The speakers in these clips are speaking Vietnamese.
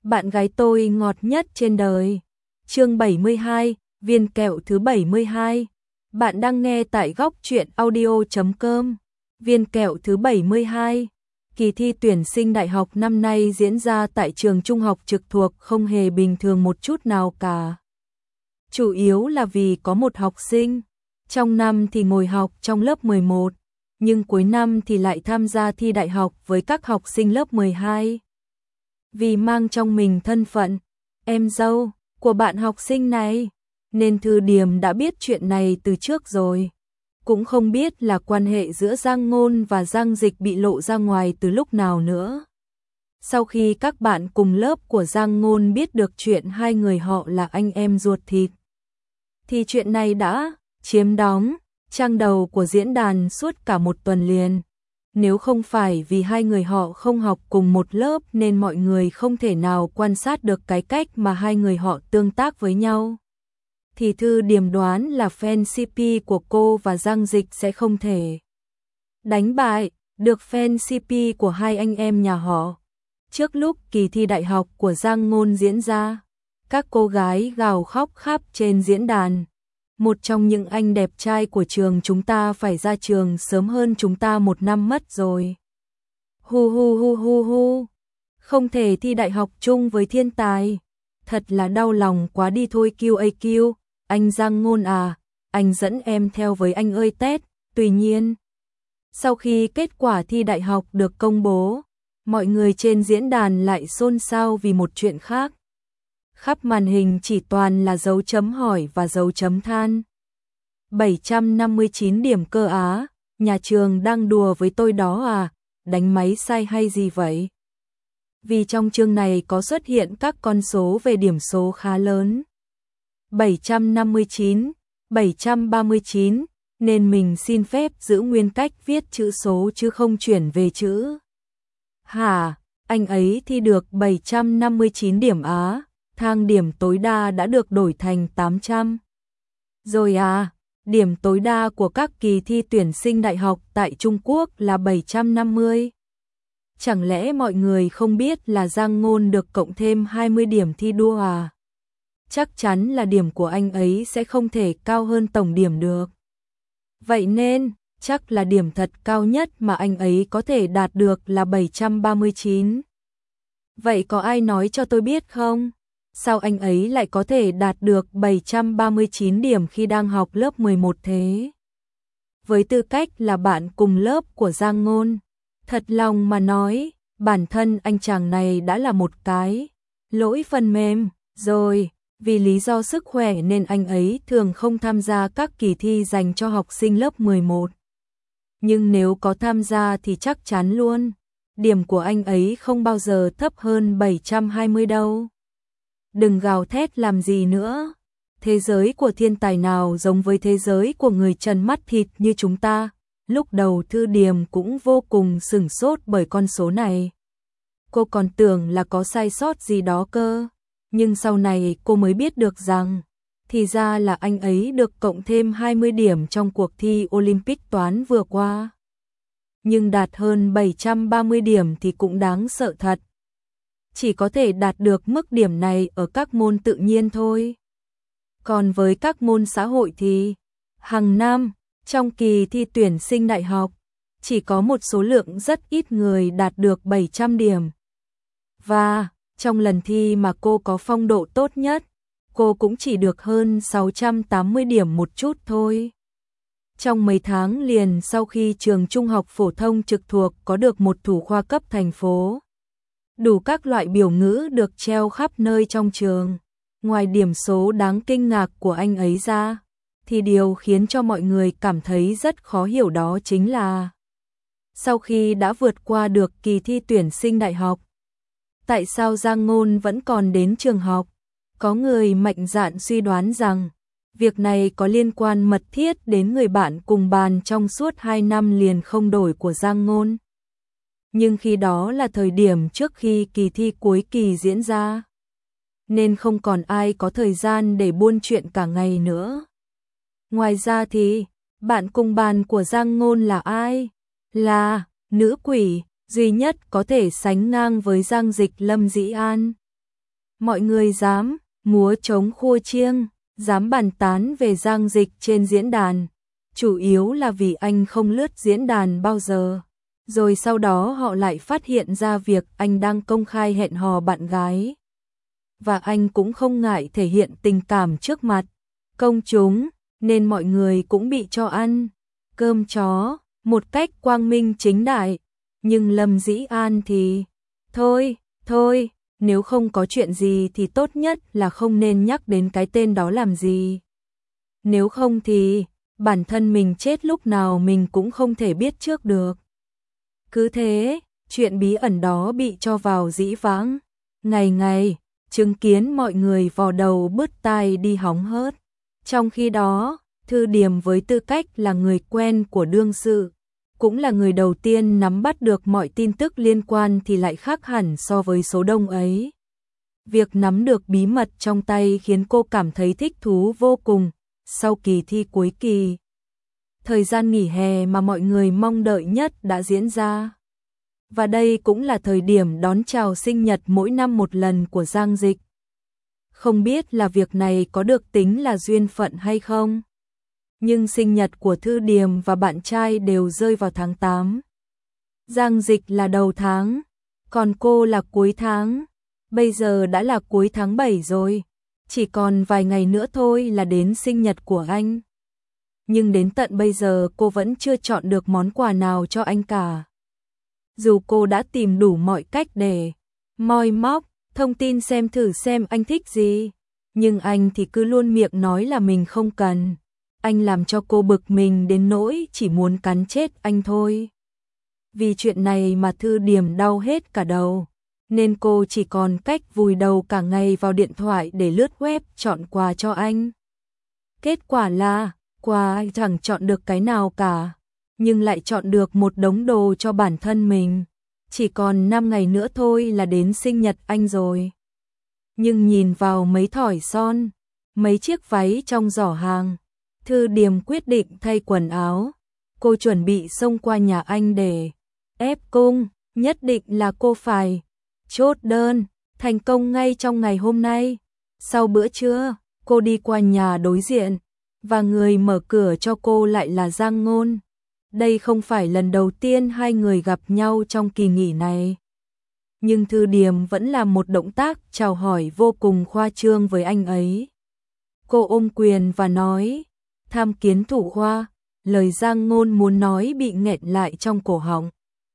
Bạn gái tôi ngọt nhất trên đời. Chương 72, viên kẹo thứ 72. Bạn đang nghe tại góc truyện audio.com. Viên kẹo thứ 72. Kỳ thi tuyển sinh đại học năm nay diễn ra tại trường trung học trực thuộc không hề bình thường một chút nào cả. Chủ yếu là vì có một học sinh trong năm thì ngồi học trong lớp 11, nhưng cuối năm thì lại tham gia thi đại học với các học sinh lớp 12. Vì mang trong mình thân phận em dâu của bạn học sinh này, nên Thư Điềm đã biết chuyện này từ trước rồi. Cũng không biết là quan hệ giữa Giang Ngôn và Giang Dịch bị lộ ra ngoài từ lúc nào nữa. Sau khi các bạn cùng lớp của Giang Ngôn biết được chuyện hai người họ là anh em ruột thịt, thì chuyện này đã chiếm đóng trang đầu của diễn đàn suốt cả một tuần liền. Nếu không phải vì hai người họ không học cùng một lớp nên mọi người không thể nào quan sát được cái cách mà hai người họ tương tác với nhau, thì Thư Điềm đoán là fan CP của cô và Giang Dịch sẽ không thể đánh bại được fan CP của hai anh em nhà họ. Trước lúc kỳ thi đại học của Giang Ngôn diễn ra, các cô gái gào khóc khắp trên diễn đàn. Một trong những anh đẹp trai của trường chúng ta phải ra trường sớm hơn chúng ta một năm mất rồi. Hu hu hu hu hu. Không thể thi đại học chung với thiên tài. Thật là đau lòng quá đi thôi QAQ. Anh Giang Ngôn à, anh dẫn em theo với anh ơi Tết. Tuy nhiên, sau khi kết quả thi đại học được công bố, mọi người trên diễn đàn lại xôn xao vì một chuyện khác. Khắp màn hình chỉ toàn là dấu chấm hỏi và dấu chấm than. 759 điểm cơ á, nhà trường đang đùa với tôi đó à, đánh máy sai hay gì vậy? Vì trong chương này có xuất hiện các con số về điểm số khá lớn. 759, 739, nên mình xin phép giữ nguyên cách viết chữ số chứ không chuyển về chữ. Hả, anh ấy thi được 759 điểm á. Thang điểm tối đa đã được đổi thành 800. Rồi à, điểm tối đa của các kỳ thi tuyển sinh đại học tại Trung Quốc là 750. Chẳng lẽ mọi người không biết là Giang Ngôn được cộng thêm 20 điểm thi đua à? Chắc chắn là điểm của anh ấy sẽ không thể cao hơn tổng điểm được. Vậy nên, chắc là điểm thật cao nhất mà anh ấy có thể đạt được là 739. Vậy có ai nói cho tôi biết không? Sao anh ấy lại có thể đạt được 739 điểm khi đang học lớp 11 thế? Với tư cách là bạn cùng lớp của Giang Ngôn, thật lòng mà nói, bản thân anh chàng này đã là một cái lỗi phần mềm rồi. Vì lý do sức khỏe nên anh ấy thường không tham gia các kỳ thi dành cho học sinh lớp 11. Nhưng nếu có tham gia thì chắc chắn luôn, điểm của anh ấy không bao giờ thấp hơn 720 đâu. Đừng gào thét làm gì nữa. Thế giới của thiên tài nào giống với thế giới của người trần mắt thịt như chúng ta. Lúc đầu Thư Điềm cũng vô cùng sửng sốt bởi con số này. Cô còn tưởng là có sai sót gì đó cơ. Nhưng sau này cô mới biết được rằng, thì ra là anh ấy được cộng thêm 20 điểm trong cuộc thi Olympic toán vừa qua. Nhưng đạt hơn 730 điểm thì cũng đáng sợ thật. Chỉ có thể đạt được mức điểm này ở các môn tự nhiên thôi. Còn với các môn xã hội thì, hàng năm, trong kỳ thi tuyển sinh đại học, chỉ có một số lượng rất ít người đạt được 700 điểm. Và, trong lần thi mà cô có phong độ tốt nhất, cô cũng chỉ được hơn 680 điểm một chút thôi. Trong mấy tháng liền sau khi trường trung học phổ thông trực thuộc có được một thủ khoa cấp thành phố, đủ các loại biểu ngữ được treo khắp nơi trong trường. Ngoài điểm số đáng kinh ngạc của anh ấy ra, thì điều khiến cho mọi người cảm thấy rất khó hiểu đó chính là sau khi đã vượt qua được kỳ thi tuyển sinh đại học, tại sao Giang Ngôn vẫn còn đến trường học? Có người mạnh dạn suy đoán rằng việc này có liên quan mật thiết đến người bạn cùng bàn trong suốt 2 năm liền không đổi của Giang Ngôn. Nhưng khi đó là thời điểm trước khi kỳ thi cuối kỳ diễn ra, nên không còn ai có thời gian để buôn chuyện cả ngày nữa. Ngoài ra thì, bạn cùng bàn của Giang Ngôn là ai? Là nữ quỷ duy nhất có thể sánh ngang với Giang Dịch Lâm Dĩ An. Mọi người dám múa trống khua chiêng, dám bàn tán về Giang Dịch trên diễn đàn, chủ yếu là vì anh không lướt diễn đàn bao giờ. Rồi sau đó họ lại phát hiện ra việc anh đang công khai hẹn hò bạn gái. Và anh cũng không ngại thể hiện tình cảm trước mặt công chúng, nên mọi người cũng bị cho ăn cơm chó một cách quang minh chính đại. Nhưng Lâm Dĩ An thì, thôi, nếu không có chuyện gì thì tốt nhất là không nên nhắc đến cái tên đó làm gì. Nếu không thì, bản thân mình chết lúc nào mình cũng không thể biết trước được. Cứ thế, chuyện bí ẩn đó bị cho vào dĩ vãng. Ngày, chứng kiến mọi người vò đầu bứt tai đi hóng hớt. Trong khi đó, Thư Điềm với tư cách là người quen của đương sự, cũng là người đầu tiên nắm bắt được mọi tin tức liên quan thì lại khác hẳn so với số đông ấy. Việc nắm được bí mật trong tay khiến cô cảm thấy thích thú vô cùng. Sau kỳ thi cuối kỳ, thời gian nghỉ hè mà mọi người mong đợi nhất đã diễn ra. Và đây cũng là thời điểm đón chào sinh nhật mỗi năm một lần của Giang Dịch. Không biết là việc này có được tính là duyên phận hay không, nhưng sinh nhật của Thư Điềm và bạn trai đều rơi vào tháng 8. Giang Dịch là đầu tháng, còn cô là cuối tháng. Bây giờ đã là cuối tháng 7 rồi, chỉ còn vài ngày nữa thôi là đến sinh nhật của anh. Nhưng đến tận bây giờ cô vẫn chưa chọn được món quà nào cho anh cả. Dù cô đã tìm đủ mọi cách để moi móc thông tin xem thử xem anh thích gì, nhưng anh thì cứ luôn miệng nói là mình không cần. Anh làm cho cô bực mình đến nỗi chỉ muốn cắn chết anh thôi. Vì chuyện này mà Thư Điềm đau hết cả đầu, nên cô chỉ còn cách vùi đầu cả ngày vào điện thoại để lướt web chọn quà cho anh. Kết quả là, quà chẳng chọn được cái nào cả, nhưng lại chọn được một đống đồ cho bản thân mình. Chỉ còn 5 ngày nữa thôi là đến sinh nhật anh rồi. Nhưng nhìn vào mấy thỏi son, mấy chiếc váy trong giỏ hàng, Thư Điềm quyết định thay quần áo. Cô chuẩn bị xông qua nhà anh để ép cung, nhất định là cô phải chốt đơn thành công ngay trong ngày hôm nay. Sau bữa trưa, cô đi qua nhà đối diện, và người mở cửa cho cô lại là Giang Ngôn. Đây không phải lần đầu tiên hai người gặp nhau trong kỳ nghỉ này. Nhưng Thư Điềm vẫn làm một động tác chào hỏi vô cùng khoa trương với anh ấy. Cô ôm quyền và nói, tham kiến thủ khoa. Lời Giang Ngôn muốn nói bị nghẹn lại trong cổ họng.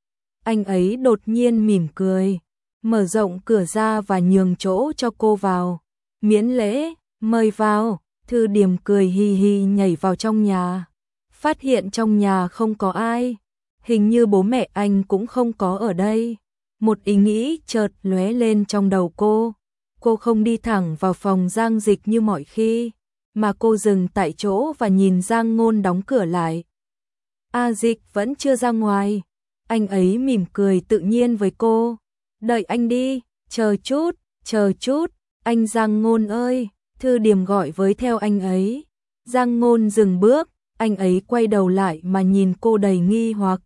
Anh ấy đột nhiên mỉm cười, mở rộng cửa ra và nhường chỗ cho cô vào. Miễn lễ, mời vào. Thư Điềm cười hì hì nhảy vào trong nhà. Phát hiện trong nhà không có ai, hình như bố mẹ anh cũng không có ở đây. Một ý nghĩ chợt lóe lên trong đầu cô. Cô không đi thẳng vào phòng Giang Dịch như mọi khi, mà cô dừng tại chỗ và nhìn Giang Ngôn đóng cửa lại. A Dịch vẫn chưa ra ngoài. Anh ấy mỉm cười tự nhiên với cô. Đợi anh đi, chờ chút, anh Giang Ngôn ơi. Thư Điềm gọi với theo anh ấy. Giang Ngôn dừng bước, anh ấy quay đầu lại mà nhìn cô đầy nghi hoặc.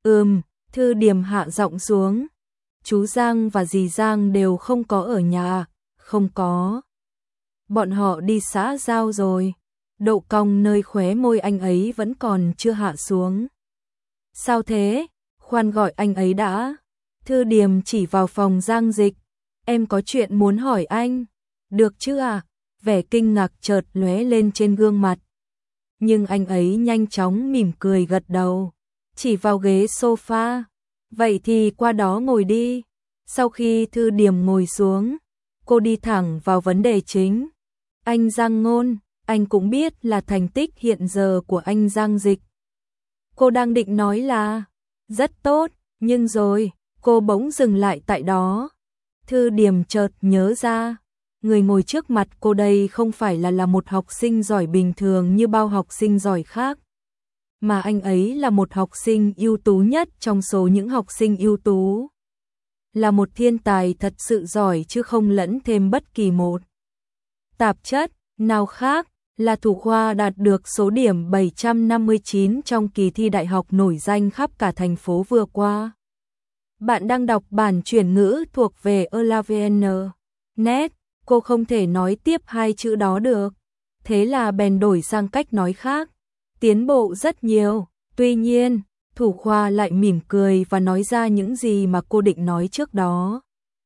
Thư Điềm hạ giọng xuống. Chú Giang và dì Giang đều không có ở nhà. Không có. Bọn họ đi xã giao rồi. Độ cong nơi khóe môi anh ấy vẫn còn chưa hạ xuống. Sao thế? Khoan gọi anh ấy đã. Thư Điềm chỉ vào phòng Giang Dịch. Em có chuyện muốn hỏi anh. Được chứ à? Vẻ kinh ngạc chợt lóe lên trên gương mặt. Nhưng anh ấy nhanh chóng mỉm cười gật đầu, chỉ vào ghế sofa. Vậy thì qua đó ngồi đi. Sau khi Thư Điềm ngồi xuống, cô đi thẳng vào vấn đề chính. Anh Giang Ngôn, anh cũng biết là thành tích hiện giờ của anh Giang Dịch. Cô đang định nói là rất tốt, nhưng rồi, cô bỗng dừng lại tại đó. Thư Điềm chợt nhớ ra, người ngồi trước mặt cô đây không phải là một học sinh giỏi bình thường như bao học sinh giỏi khác, mà anh ấy là một học sinh ưu tú nhất trong số những học sinh ưu tú. Là một thiên tài thật sự giỏi chứ không lẫn thêm bất kỳ một tạp chất nào khác, là thủ khoa đạt được số điểm 759 trong kỳ thi đại học nổi danh khắp cả thành phố vừa qua. Bạn đang đọc bản chuyển ngữ thuộc về ELAVN.net. Cô không thể nói tiếp hai chữ đó được. Thế là bèn đổi sang cách nói khác. Tiến bộ rất nhiều. Tuy nhiên, thủ khoa lại mỉm cười và nói ra những gì mà cô định nói trước đó.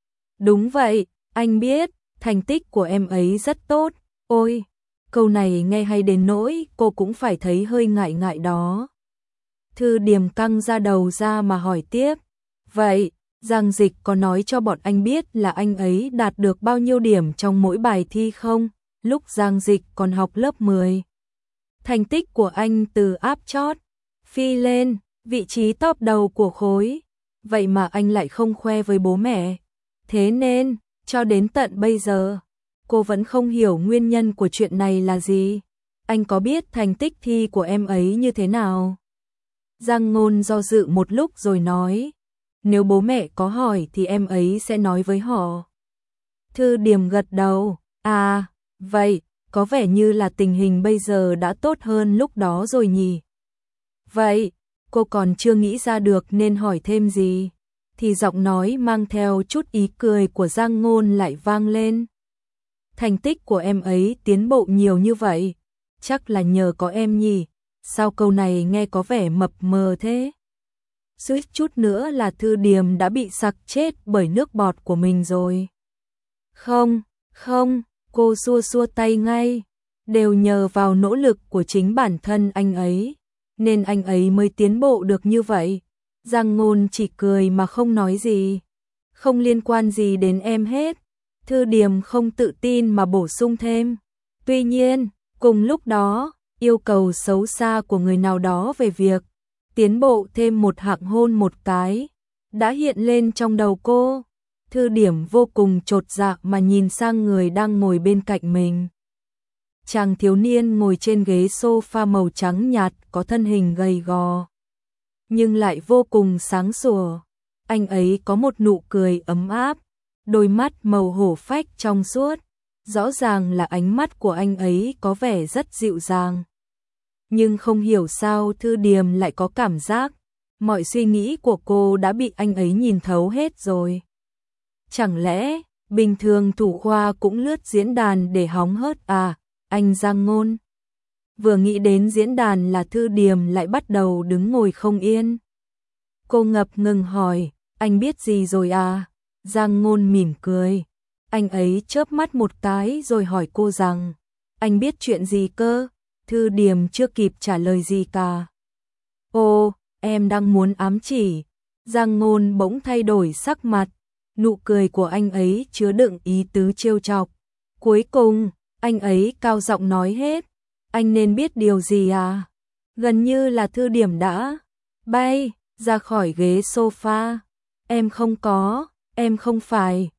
Đúng vậy, anh biết, thành tích của em ấy rất tốt. Ôi, câu này nghe hay đến nỗi cô cũng phải thấy hơi ngại ngại đó. Thư Điềm căng ra đầu ra mà hỏi tiếp. Vậy, Giang Dịch có nói cho bọn anh biết là anh ấy đạt được bao nhiêu điểm trong mỗi bài thi không? Lúc Giang Dịch còn học lớp 10. Thành tích của anh từ áp chót, phi lên, vị trí top đầu của khối. Vậy mà anh lại không khoe với bố mẹ. Thế nên, cho đến tận bây giờ, cô vẫn không hiểu nguyên nhân của chuyện này là gì. Anh có biết thành tích thi của em ấy như thế nào? Giang Ngôn do dự một lúc rồi nói. Nếu bố mẹ có hỏi thì em ấy sẽ nói với họ. Thư Điềm gật đầu. À, vậy, có vẻ như là tình hình bây giờ đã tốt hơn lúc đó rồi nhỉ? Vậy, cô còn chưa nghĩ ra được nên hỏi thêm gì? Thì giọng nói mang theo chút ý cười của Giang Ngôn lại vang lên. Thành tích của em ấy tiến bộ nhiều như vậy, chắc là nhờ có em nhỉ? Sao câu này nghe có vẻ mập mờ thế? Suýt chút nữa là Thư Điềm đã bị sặc chết bởi nước bọt của mình rồi. Không, không, cô xua xua tay ngay. Đều nhờ vào nỗ lực của chính bản thân anh ấy, nên anh ấy mới tiến bộ được như vậy. Giang Ngôn chỉ cười mà không nói gì. Không liên quan gì đến em hết. Thư Điềm không tự tin mà bổ sung thêm. Tuy nhiên, cùng lúc đó, yêu cầu xấu xa của người nào đó về việc tiến bộ thêm một hạng hôn một cái đã hiện lên trong đầu cô. Thư Điểm vô cùng chột dạ mà nhìn sang người đang ngồi bên cạnh mình. Chàng thiếu niên ngồi trên ghế sofa màu trắng nhạt có thân hình gầy gò, nhưng lại vô cùng sáng sủa. Anh ấy có một nụ cười ấm áp, đôi mắt màu hổ phách trong suốt. Rõ ràng là ánh mắt của anh ấy có vẻ rất dịu dàng. Nhưng không hiểu sao Thư Điềm lại có cảm giác mọi suy nghĩ của cô đã bị anh ấy nhìn thấu hết rồi. Chẳng lẽ bình thường thủ khoa cũng lướt diễn đàn để hóng hớt à, anh Giang Ngôn? Vừa nghĩ đến diễn đàn là Thư Điềm lại bắt đầu đứng ngồi không yên. Cô ngập ngừng hỏi, anh biết gì rồi à? Giang Ngôn mỉm cười. Anh ấy chớp mắt một cái rồi hỏi cô rằng, anh biết chuyện gì cơ? Thư Điềm chưa kịp trả lời gì cả. Ồ, em đang muốn ám chỉ. Giang Ngôn bỗng thay đổi sắc mặt, nụ cười của anh ấy chứa đựng ý tứ trêu chọc. Cuối cùng, anh ấy cao giọng nói hết. Anh nên biết điều gì à? Gần như là Thư Điềm đã bay ra khỏi ghế sofa. Em không có, em không phải,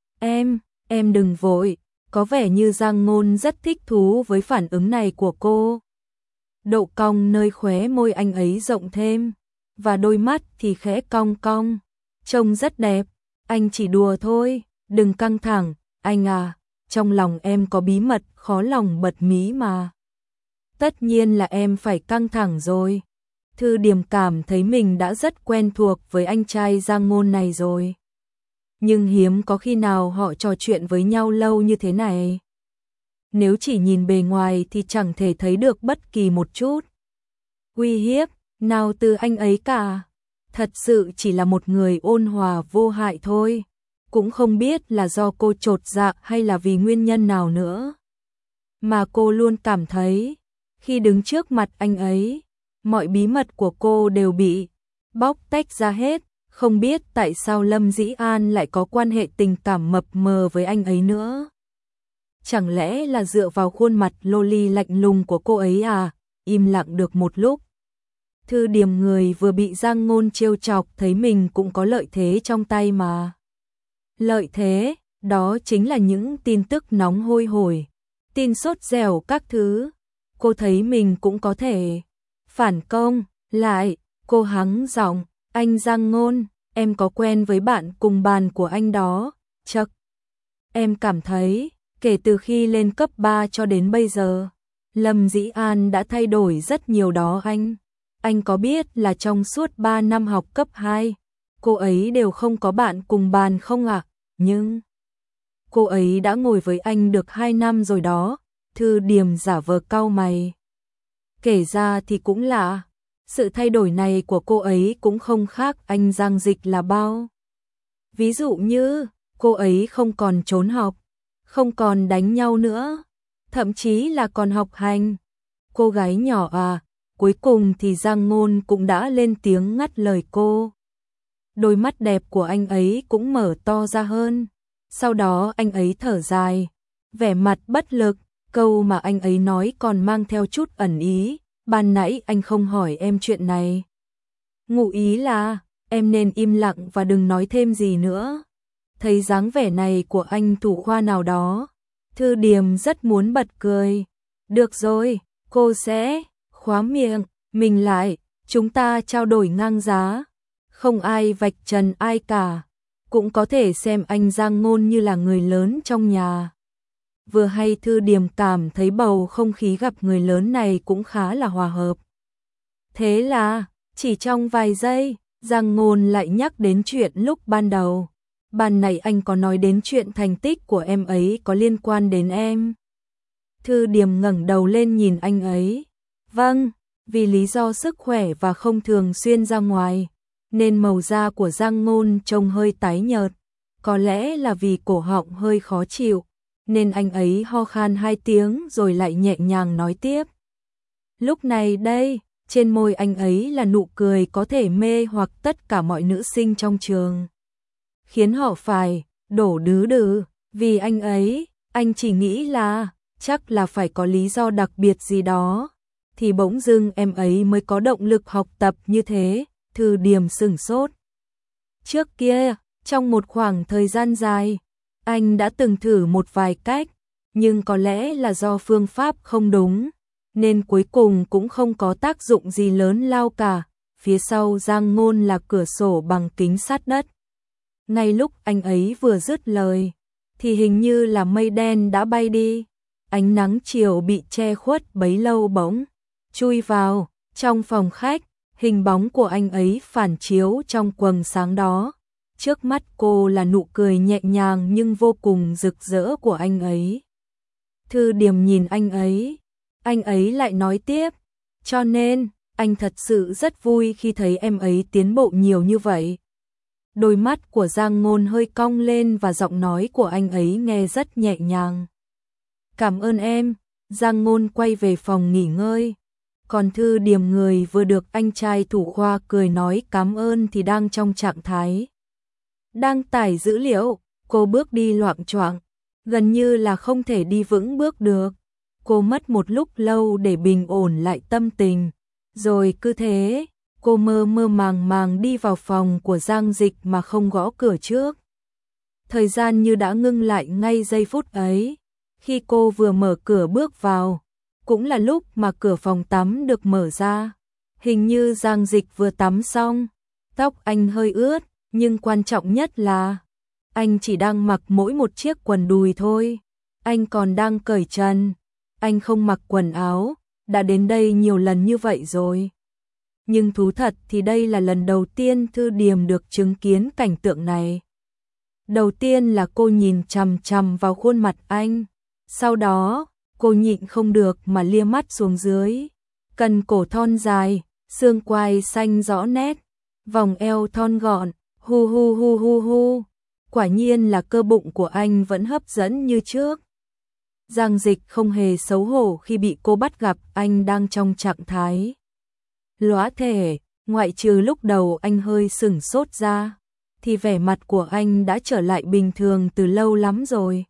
em đừng vội. Có vẻ như Giang Ngôn rất thích thú với phản ứng này của cô. Độ cong nơi khóe môi anh ấy rộng thêm, và đôi mắt thì khẽ cong cong. Trông rất đẹp, anh chỉ đùa thôi, đừng căng thẳng, anh à, trong lòng em có bí mật khó lòng bật mí mà. Tất nhiên là em phải căng thẳng rồi. Thư Điềm cảm thấy mình đã rất quen thuộc với anh trai Giang Ngôn này rồi. Nhưng hiếm có khi nào họ trò chuyện với nhau lâu như thế này. Nếu chỉ nhìn bề ngoài thì chẳng thể thấy được bất kỳ một chút uy hiếp nào từ anh ấy cả. Thật sự chỉ là một người ôn hòa vô hại thôi. Cũng không biết là do cô chột dạ hay là vì nguyên nhân nào nữa. Mà cô luôn cảm thấy, khi đứng trước mặt anh ấy, mọi bí mật của cô đều bị bóc tách ra hết. Không biết tại sao Lâm Dĩ An lại có quan hệ tình cảm mập mờ với anh ấy nữa. Chẳng lẽ là dựa vào khuôn mặt loli lạnh lùng của cô ấy à? Im lặng được một lúc, Thư Điềm người vừa bị Giang Ngôn trêu chọc thấy mình cũng có lợi thế trong tay mà. Lợi thế, đó chính là những tin tức nóng hôi hổi, tin sốt dẻo các thứ. Cô thấy mình cũng có thể phản công lại. Cô hắng giọng, anh Giang Ngôn, em có quen với bạn cùng bàn của anh đó, chắc. Em cảm thấy, kể từ khi lên cấp 3 cho đến bây giờ, Lâm Dĩ An đã thay đổi rất nhiều đó anh. Anh có biết là trong suốt 3 năm học cấp 2, cô ấy đều không có bạn cùng bàn không ạ? Nhưng cô ấy đã ngồi với anh được 2 năm rồi đó. Thư Điềm giả vờ cau mày. Kể ra thì cũng lạ, sự thay đổi này của cô ấy cũng không khác anh Giang Dịch là bao. Ví dụ như, cô ấy không còn trốn học, không còn đánh nhau nữa, thậm chí là còn học hành. Cô gái nhỏ à, cuối cùng thì Giang Ngôn cũng đã lên tiếng ngắt lời cô. Đôi mắt đẹp của anh ấy cũng mở to ra hơn. Sau đó anh ấy thở dài, vẻ mặt bất lực, câu mà anh ấy nói còn mang theo chút ẩn ý. Ban nãy anh không hỏi em chuyện này. Ngụ ý là, em nên im lặng và đừng nói thêm gì nữa. Thấy dáng vẻ này của anh thủ khoa nào đó, Thư Điềm rất muốn bật cười. Được rồi, cô sẽ khóa miệng mình lại, chúng ta trao đổi ngang giá. Không ai vạch trần ai cả, cũng có thể xem anh Giang Ngôn như là người lớn trong nhà. Vừa hay Thư Điềm cảm thấy bầu không khí gặp người lớn này cũng khá là hòa hợp. Thế là, chỉ trong vài giây, Giang Ngôn lại nhắc đến chuyện lúc ban đầu. Ban nãy anh có nói đến chuyện thành tích của em ấy có liên quan đến em. Thư Điềm ngẩng đầu lên nhìn anh ấy. Vâng, vì lý do sức khỏe và không thường xuyên ra ngoài, nên màu da của Giang Ngôn trông hơi tái nhợt. Có lẽ là vì cổ họng hơi khó chịu, nên anh ấy ho khan 2 tiếng rồi lại nhẹ nhàng nói tiếp. Lúc này đây, trên môi anh ấy là nụ cười có thể mê hoặc tất cả mọi nữ sinh trong trường, khiến họ phải đổ đứ đừ vì anh ấy. Anh chỉ nghĩ là chắc là phải có lý do đặc biệt gì đó, thì bỗng dưng em ấy mới có động lực học tập như thế. Thư Điềm sửng sốt. Trước kia, trong một khoảng thời gian dài, anh đã từng thử một vài cách, nhưng có lẽ là do phương pháp không đúng, nên cuối cùng cũng không có tác dụng gì lớn lao cả. Phía sau Giang Ngôn là cửa sổ bằng kính sát đất. Ngay lúc anh ấy vừa dứt lời, thì hình như là mây đen đã bay đi. Ánh nắng chiều bị che khuất bấy lâu bỗng chui vào trong phòng khách, hình bóng của anh ấy phản chiếu trong quầng sáng đó. Trước mắt cô là nụ cười nhẹ nhàng nhưng vô cùng rực rỡ của anh ấy. Thư Điềm nhìn anh ấy lại nói tiếp, cho nên, anh thật sự rất vui khi thấy em ấy tiến bộ nhiều như vậy. Đôi mắt của Giang Ngôn hơi cong lên và giọng nói của anh ấy nghe rất nhẹ nhàng. Cảm ơn em. Giang Ngôn quay về phòng nghỉ ngơi. Còn Thư Điềm, người vừa được anh trai thủ khoa cười nói cảm ơn thì đang trong trạng thái đang tải dữ liệu. Cô bước đi loạng choạng, gần như là không thể đi vững bước được. Cô mất một lúc lâu để bình ổn lại tâm tình. Rồi cứ thế, cô mơ mơ màng màng đi vào phòng của Giang Dịch mà không gõ cửa trước. Thời gian như đã ngưng lại ngay giây phút ấy. Khi cô vừa mở cửa bước vào, cũng là lúc mà cửa phòng tắm được mở ra. Hình như Giang Dịch vừa tắm xong, tóc anh hơi ướt, nhưng quan trọng nhất là anh chỉ đang mặc mỗi một chiếc quần đùi thôi. Anh còn đang cởi trần, anh không mặc quần áo, đã đến đây nhiều lần như vậy rồi. Nhưng thú thật thì đây là lần đầu tiên Thư Điềm được chứng kiến cảnh tượng này. Đầu tiên là cô nhìn chằm chằm vào khuôn mặt anh, sau đó cô nhịn không được mà lia mắt xuống dưới. Cần cổ thon dài, xương quai xanh rõ nét, vòng eo thon gọn, hu hu hu hu hu. Quả nhiên là cơ bụng của anh vẫn hấp dẫn như trước. Giang Dịch không hề xấu hổ khi bị cô bắt gặp anh đang trong trạng thái lóa thể, ngoại trừ lúc đầu anh hơi sửng sốt ra, thì vẻ mặt của anh đã trở lại bình thường từ lâu lắm rồi.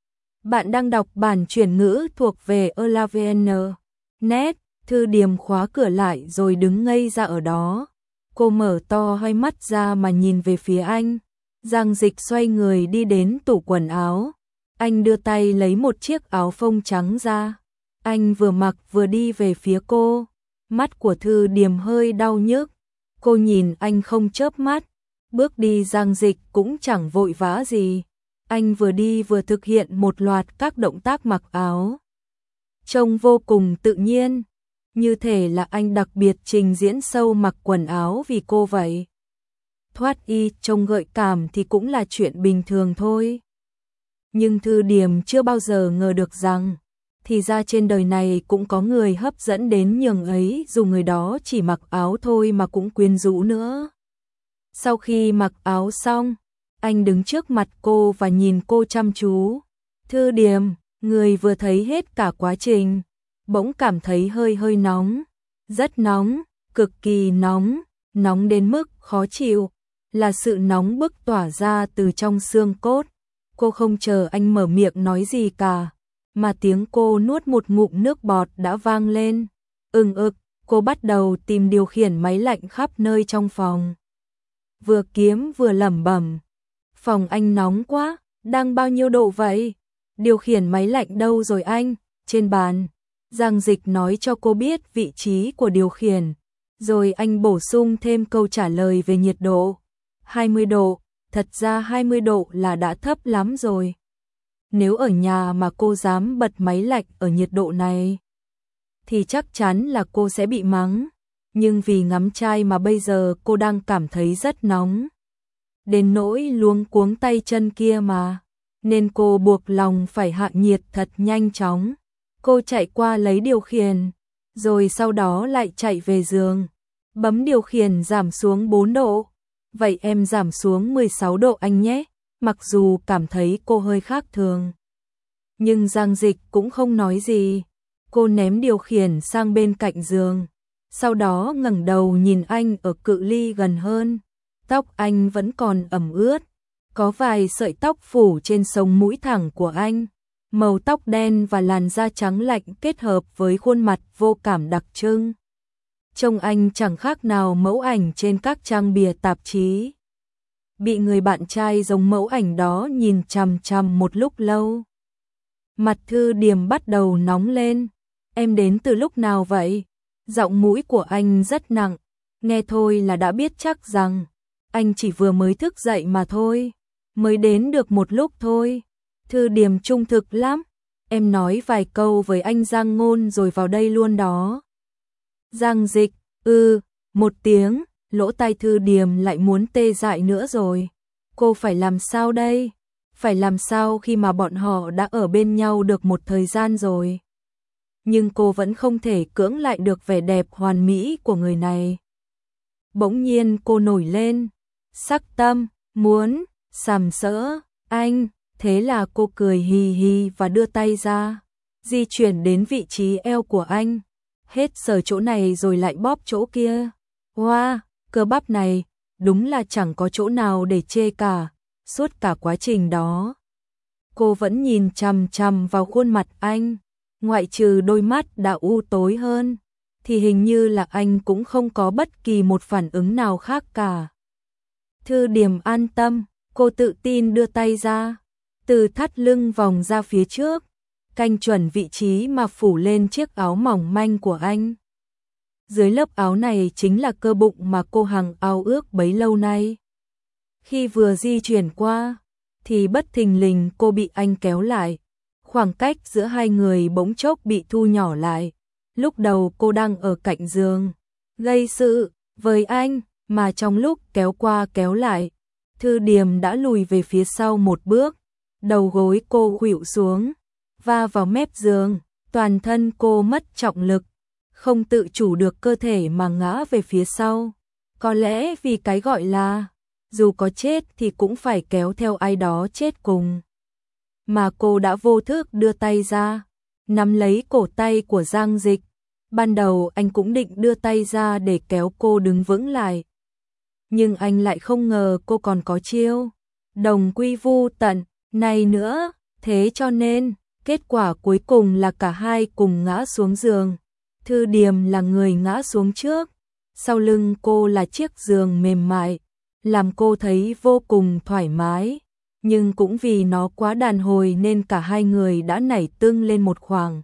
Bạn đang đọc bản chuyển ngữ thuộc về Elavn. Net. Thư Điềm khóa cửa lại rồi đứng ngây ra ở đó. Cô mở to hai mắt ra mà nhìn về phía anh. Giang Dịch xoay người đi đến tủ quần áo. Anh đưa tay lấy một chiếc áo phông trắng ra. Anh vừa mặc vừa đi về phía cô. Mắt của Thư Điềm hơi đau nhức. Cô nhìn anh không chớp mắt. Bước đi Giang Dịch cũng chẳng vội vã gì. Anh vừa đi vừa thực hiện một loạt các động tác mặc áo. Trông vô cùng tự nhiên. Như thể là anh đặc biệt trình diễn show mặc quần áo vì cô vậy. Thoát y trông gợi cảm thì cũng là chuyện bình thường thôi. Nhưng Thư Điềm chưa bao giờ ngờ được rằng, thì ra trên đời này cũng có người hấp dẫn đến nhường ấy, dù người đó chỉ mặc áo thôi mà cũng quyến rũ nữa. Sau khi mặc áo xong, anh đứng trước mặt cô và nhìn cô chăm chú. Thư Điềm, người vừa thấy hết cả quá trình, bỗng cảm thấy hơi hơi nóng, rất nóng, cực kỳ nóng, nóng đến mức khó chịu, là sự nóng bức tỏa ra từ trong xương cốt. Cô không chờ anh mở miệng nói gì cả, mà tiếng cô nuốt một ngụm nước bọt đã vang lên. Ực, cô bắt đầu tìm điều khiển máy lạnh khắp nơi trong phòng. Vừa kiếm vừa lẩm bẩm, phòng anh nóng quá, đang bao nhiêu độ vậy? Điều khiển máy lạnh đâu rồi anh? Trên bàn. Giang Dịch nói cho cô biết vị trí của điều khiển, rồi anh bổ sung thêm câu trả lời về nhiệt độ. 20 độ, thật ra 20 độ là đã thấp lắm rồi. Nếu ở nhà mà cô dám bật máy lạnh ở nhiệt độ này, thì chắc chắn là cô sẽ bị mắng. Nhưng vì ngắm trai mà bây giờ cô đang cảm thấy rất nóng, đến nỗi luống cuống tay chân kia mà, nên cô buộc lòng phải hạ nhiệt thật nhanh chóng. Cô chạy qua lấy điều khiển, rồi sau đó lại chạy về giường, bấm điều khiển giảm xuống 4 độ. Vậy em giảm xuống 16 độ anh nhé, mặc dù cảm thấy cô hơi khác thường. Nhưng Giang Dịch cũng không nói gì, cô ném điều khiển sang bên cạnh giường, sau đó ngẩng đầu nhìn anh ở cự ly gần hơn. Tóc anh vẫn còn ẩm ướt, có vài sợi tóc phủ trên sống mũi thẳng của anh. Màu tóc đen và làn da trắng lạnh kết hợp với khuôn mặt vô cảm đặc trưng. Trông anh chẳng khác nào mẫu ảnh trên các trang bìa tạp chí. Bị người bạn trai giống mẫu ảnh đó nhìn chằm chằm một lúc lâu, mặt Thư Điềm bắt đầu nóng lên. Em đến từ lúc nào vậy? Giọng mũi của anh rất nặng, nghe thôi là đã biết chắc rằng anh chỉ vừa mới thức dậy mà thôi, mới đến được một lúc thôi. Thư Điềm trung thực lắm, em nói vài câu với anh Giang Ngôn rồi vào đây luôn đó. Giang Dịch, một tiếng, lỗ tai Thư Điềm lại muốn tê dại nữa rồi. Cô phải làm sao đây? Phải làm sao khi mà bọn họ đã ở bên nhau được một thời gian rồi? Nhưng cô vẫn không thể cưỡng lại được vẻ đẹp hoàn mỹ của người này. Bỗng nhiên cô nổi lên, sắc tâm, muốn, sàm sỡ, anh. Thế là cô cười hì hì và đưa tay ra, di chuyển đến vị trí eo của anh, hết sờ chỗ này rồi lại bóp chỗ kia. Wow, cơ bắp này, đúng là chẳng có chỗ nào để chê cả. Suốt cả quá trình đó, cô vẫn nhìn chằm chằm vào khuôn mặt anh, ngoại trừ đôi mắt đã u tối hơn, thì hình như là anh cũng không có bất kỳ một phản ứng nào khác cả. Thư Điềm an tâm, cô tự tin đưa tay ra, từ thắt lưng vòng ra phía trước, canh chuẩn vị trí mà phủ lên chiếc áo mỏng manh của anh. Dưới lớp áo này chính là cơ bụng mà cô hằng ao ước bấy lâu nay. Khi vừa di chuyển qua, thì bất thình lình cô bị anh kéo lại. Khoảng cách giữa hai người bỗng chốc bị thu nhỏ lại. Lúc đầu cô đang ở cạnh giường, gây sự với anh, mà trong lúc kéo qua kéo lại, Thư Điềm đã lùi về phía sau một bước. Đầu gối cô khuỵu xuống, va vào mép giường, toàn thân cô mất trọng lực, không tự chủ được cơ thể mà ngã về phía sau. Có lẽ vì cái gọi là, dù có chết thì cũng phải kéo theo ai đó chết cùng. Mà cô đã vô thức đưa tay ra, nắm lấy cổ tay của Giang Dịch. Ban đầu anh cũng định đưa tay ra để kéo cô đứng vững lại. Nhưng anh lại không ngờ cô còn có chiêu đồng quy vu tận này nữa, thế cho nên, kết quả cuối cùng là cả hai cùng ngã xuống giường. Thư Điềm là người ngã xuống trước, sau lưng cô là chiếc giường mềm mại, làm cô thấy vô cùng thoải mái, nhưng cũng vì nó quá đàn hồi nên cả hai người đã nảy tưng lên một khoảng.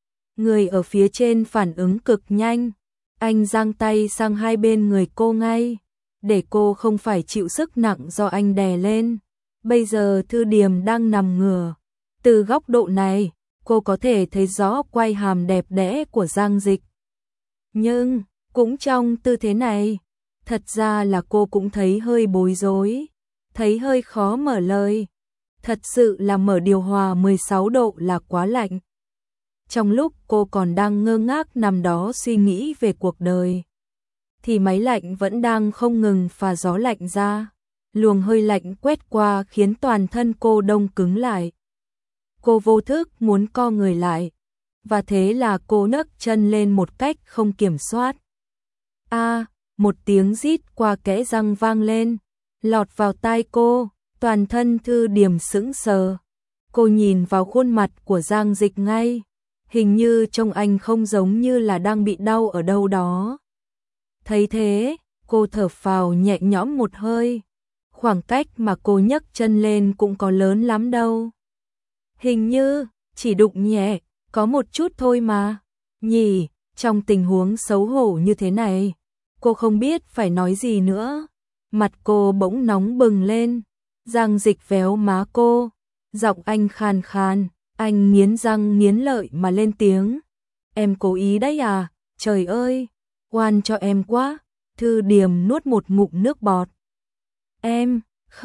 Người ở phía trên phản ứng cực nhanh, anh giang tay sang hai bên người cô ngay, để cô không phải chịu sức nặng do anh đè lên. Bây giờ Thư Điềm đang nằm ngửa. Từ góc độ này, cô có thể thấy rõ quai hàm đẹp đẽ của Giang Dịch. Nhưng, cũng trong tư thế này, thật ra là cô cũng thấy hơi bối rối, thấy hơi khó mở lời. Thật sự là mở điều hòa 16 độ là quá lạnh. Trong lúc cô còn đang ngơ ngác nằm đó suy nghĩ về cuộc đời, thì máy lạnh vẫn đang không ngừng phả gió lạnh ra. Luồng hơi lạnh quét qua khiến toàn thân cô đông cứng lại. Cô vô thức muốn co người lại, và thế là cô nấc chân lên một cách không kiểm soát. Một tiếng rít qua kẽ răng vang lên, lọt vào tai cô, toàn thân Thư Điềm sững sờ. Cô nhìn vào khuôn mặt của Giang Dịch ngay, hình như trông anh không giống như là đang bị đau ở đâu đó. Thấy thế, cô thở phào nhẹ nhõm một hơi. Khoảng cách mà cô nhấc chân lên cũng có lớn lắm đâu. Hình như chỉ đụng nhẹ, có một chút thôi mà. Nhỉ, trong tình huống xấu hổ như thế này, cô không biết phải nói gì nữa. Mặt cô bỗng nóng bừng lên. Giang Dịch véo má cô, giọng anh khàn khàn, anh nghiến răng nghiến lợi mà lên tiếng. Em cố ý đấy à? Trời ơi, oan cho em quá. Thư Điềm nuốt một ngụm nước bọt. Em,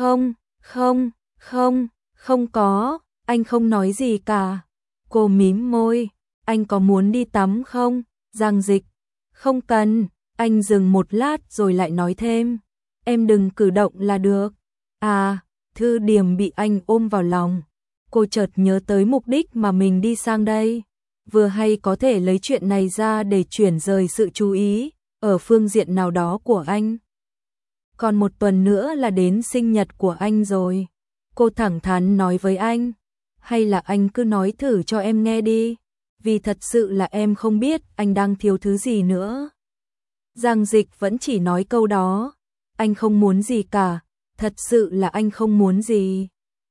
không có, anh không nói gì cả. Cô mím môi, anh có muốn đi tắm không? Giang Dịch, không cần. Anh dừng một lát rồi lại nói thêm, em đừng cử động là được. Thư Điềm bị anh ôm vào lòng. Cô chợt nhớ tới mục đích mà mình đi sang đây. Vừa hay có thể lấy chuyện này ra để chuyển rời sự chú ý ở phương diện nào đó của anh. Còn một tuần nữa là đến sinh nhật của anh rồi. Cô thẳng thắn nói với anh, hay là anh cứ nói thử cho em nghe đi, vì thật sự là em không biết anh đang thiếu thứ gì nữa. Giang Dịch vẫn chỉ nói câu đó, anh không muốn gì cả, thật sự là anh không muốn gì.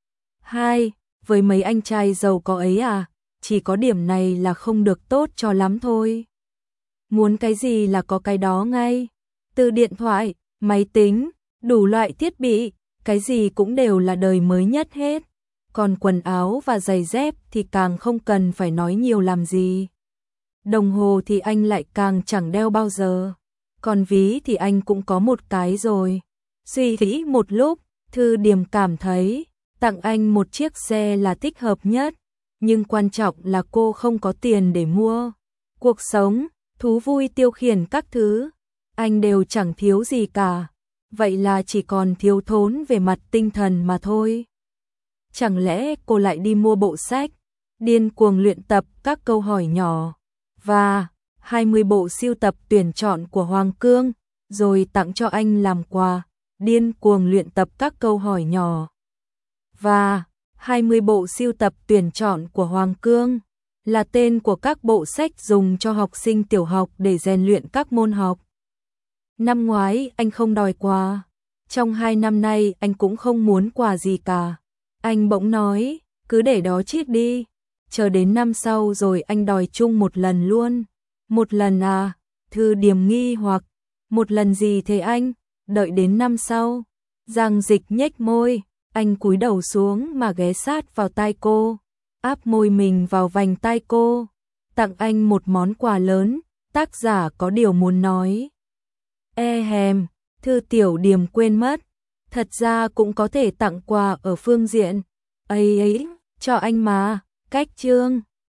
Với mấy anh trai giàu có ấy à, chỉ có điểm này là không được tốt cho lắm thôi. Muốn cái gì là có cái đó ngay, từ điện thoại, máy tính, đủ loại thiết bị, cái gì cũng đều là đời mới nhất hết. Còn quần áo và giày dép thì càng không cần phải nói nhiều làm gì. Đồng hồ thì anh lại càng chẳng đeo bao giờ. Còn ví thì anh cũng có một cái rồi. Suy nghĩ một lúc, Thư Điềm cảm thấy tặng anh một chiếc xe là thích hợp nhất. Nhưng quan trọng là cô không có tiền để mua. Cuộc sống, thú vui tiêu khiển các thứ, anh đều chẳng thiếu gì cả. Vậy là chỉ còn thiếu thốn về mặt tinh thần mà thôi. Chẳng lẽ cô lại đi mua bộ sách điên cuồng luyện tập các câu hỏi nhỏ và 20 bộ sưu tập tuyển chọn của Hoàng Cương rồi tặng cho anh làm quà, điên cuồng luyện tập các câu hỏi nhỏ và 20 bộ sưu tập tuyển chọn của Hoàng Cương là tên của các bộ sách dùng cho học sinh tiểu học để rèn luyện các môn học. Năm ngoái anh không đòi quà, trong 2 năm nay anh cũng không muốn quà gì cả. Anh bỗng nói, cứ để đó chiếc đi, chờ đến năm sau rồi anh đòi chung một lần luôn. Một lần à? Thư Điềm nghi hoặc, một lần gì thế anh? Đợi đến năm sau. Giang Dịch nhếch môi, anh cúi đầu xuống mà ghé sát vào tai cô, áp môi mình vào vành tai cô. Tặng anh một món quà lớn, tác giả có điều muốn nói. Thư Tiểu Điềm quên mất. Thật ra cũng có thể tặng quà ở phương diện ấy cho anh mà. Cách chương